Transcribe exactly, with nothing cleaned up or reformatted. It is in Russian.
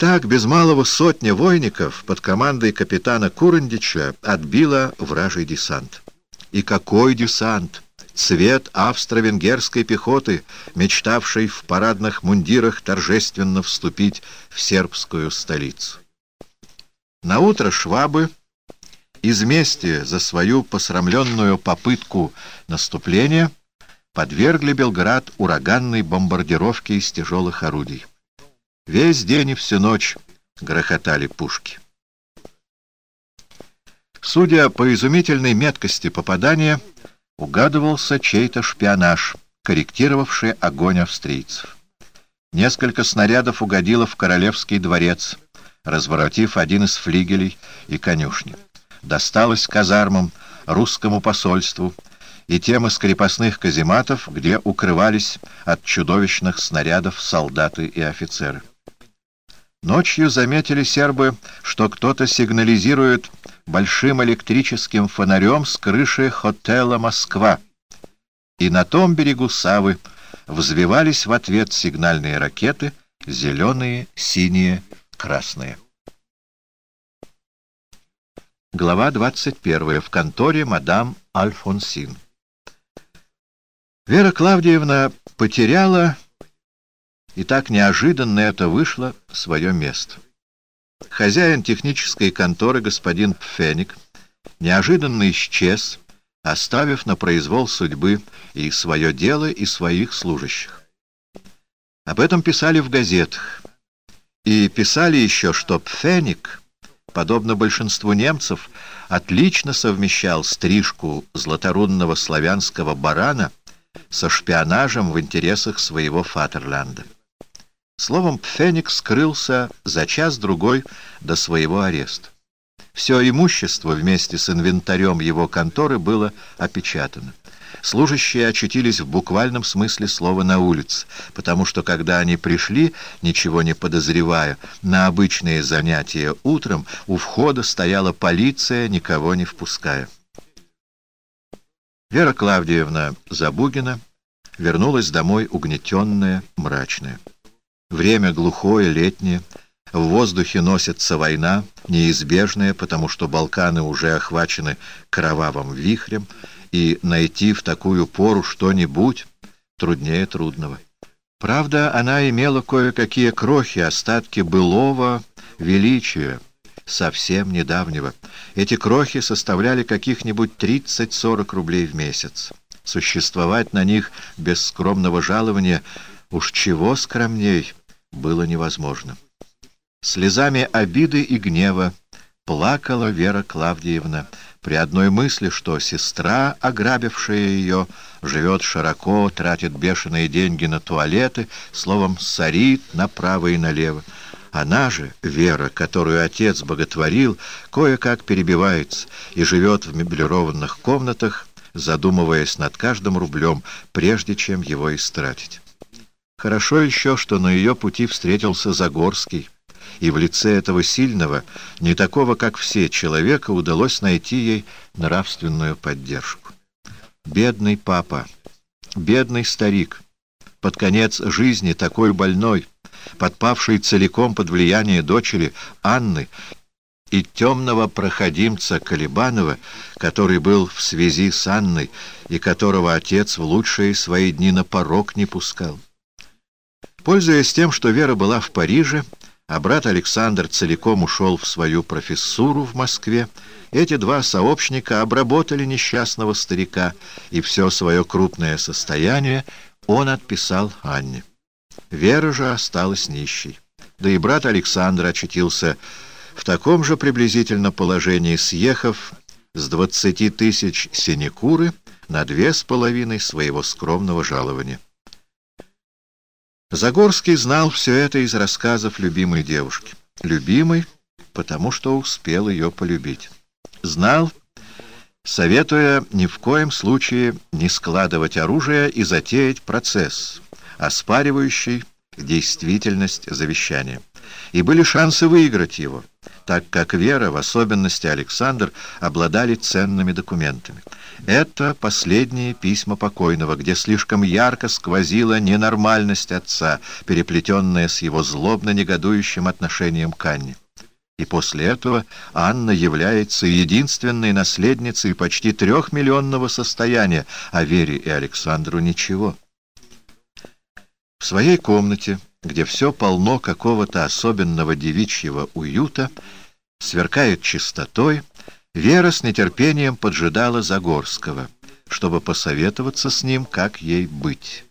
Так, без малого сотня войников под командой капитана Курандича отбила вражий десант. И какой десант! Цвет австро-венгерской пехоты, мечтавшей в парадных мундирах торжественно вступить в сербскую столицу. Наутро швабы из мести за свою посрамленную попытку наступления подвергли Белград ураганной бомбардировке из тяжелых орудий. Весь день и всю ночь грохотали пушки. Судя по изумительной меткости попадания, угадывался чей-то шпионаж, корректировавший огонь австрийцев. Несколько снарядов угодило в Королевский дворец, разворотив один из флигелей и конюшни. Досталось казармам, русскому посольству и тем из крепостных казематов, где укрывались от чудовищных снарядов солдаты и офицеры. Ночью заметили сербы, что кто-то сигнализирует большим электрическим фонарем с крыши хотела «Москва», и на том берегу Савы взвивались в ответ сигнальные ракеты, зеленые, синие, красные. Глава двадцать первая. В конторе мадам Альфонсин. Вера Клавдиевна потеряла, и так неожиданно это вышло, свое место. Хозяин технической конторы, господин Пфенник, неожиданно исчез, оставив на произвол судьбы и свое дело, и своих служащих. Об этом писали в газетах. И писали еще, что Пфенник, подобно большинству немцев, отлично совмещал стрижку златорунного славянского барана со шпионажем в интересах своего Фатерланда. Словом, Пфенник скрылся за час-другой до своего ареста. Все имущество вместе с инвентарем его конторы было опечатано. Служащие очутились в буквальном смысле слова на улице, потому что, когда они пришли, ничего не подозревая, на обычные занятия утром, у входа стояла полиция, никого не впуская. Вера Клавдиевна Забугина вернулась домой угнетенная, мрачная. Время глухое, летнее, в воздухе носится война, неизбежная, потому что Балканы уже охвачены кровавым вихрем, и найти в такую пору что-нибудь труднее трудного. Правда, она имела кое-какие крохи, остатки былого величия, совсем недавнего. Эти крохи составляли каких-нибудь тридцать-сорок рублей в месяц. Существовать на них без скромного жалования, уж чего скромней, было невозможно. Слезами обиды и гнева плакала Вера Клавдиевна при одной мысли, что сестра, ограбившая ее, живет широко, тратит бешеные деньги на туалеты, словом, сорит направо и налево. Она же, Вера, которую отец боготворил, кое-как перебивается и живет в меблированных комнатах, задумываясь над каждым рублем, прежде чем его истратить. Хорошо еще, что на ее пути встретился Загорский, и в лице этого сильного, не такого, как все, человека удалось найти ей нравственную поддержку. Бедный папа, бедный старик, под конец жизни такой больной, подпавший целиком под влияние дочери Анны и темного проходимца Колебанова, который был в связи с Анной и которого отец в лучшие свои дни на порог не пускал. Пользуясь тем, что Вера была в Париже, а брат Александр целиком ушел в свою профессуру в Москве, эти два сообщника обработали несчастного старика, и все свое крупное состояние он отписал Анне. Вера же осталась нищей. Да и брат Александр очутился в таком же приблизительно положении, съехав с двадцати тысяч синекуры на две с половиной своего скромного жалования. Загорский знал все это из рассказов любимой девушки. Любимой, потому что успел ее полюбить. Знал, советуя ни в коем случае не складывать оружие и затеять процесс, оспаривающий действительность завещания. И были шансы выиграть его, так как Вера, в особенности Александр, обладали ценными документами. Это последние письма покойного, где слишком ярко сквозила ненормальность отца, переплетенная с его злобно-негодующим отношением к Анне. И после этого Анна является единственной наследницей почти трехмиллионного состояния, а Вере и Александру ничего. В своей комнате, где все полно какого-то особенного девичьего уюта, сверкает чистотой, Вера с нетерпением поджидала Загорского, чтобы посоветоваться с ним, как ей быть.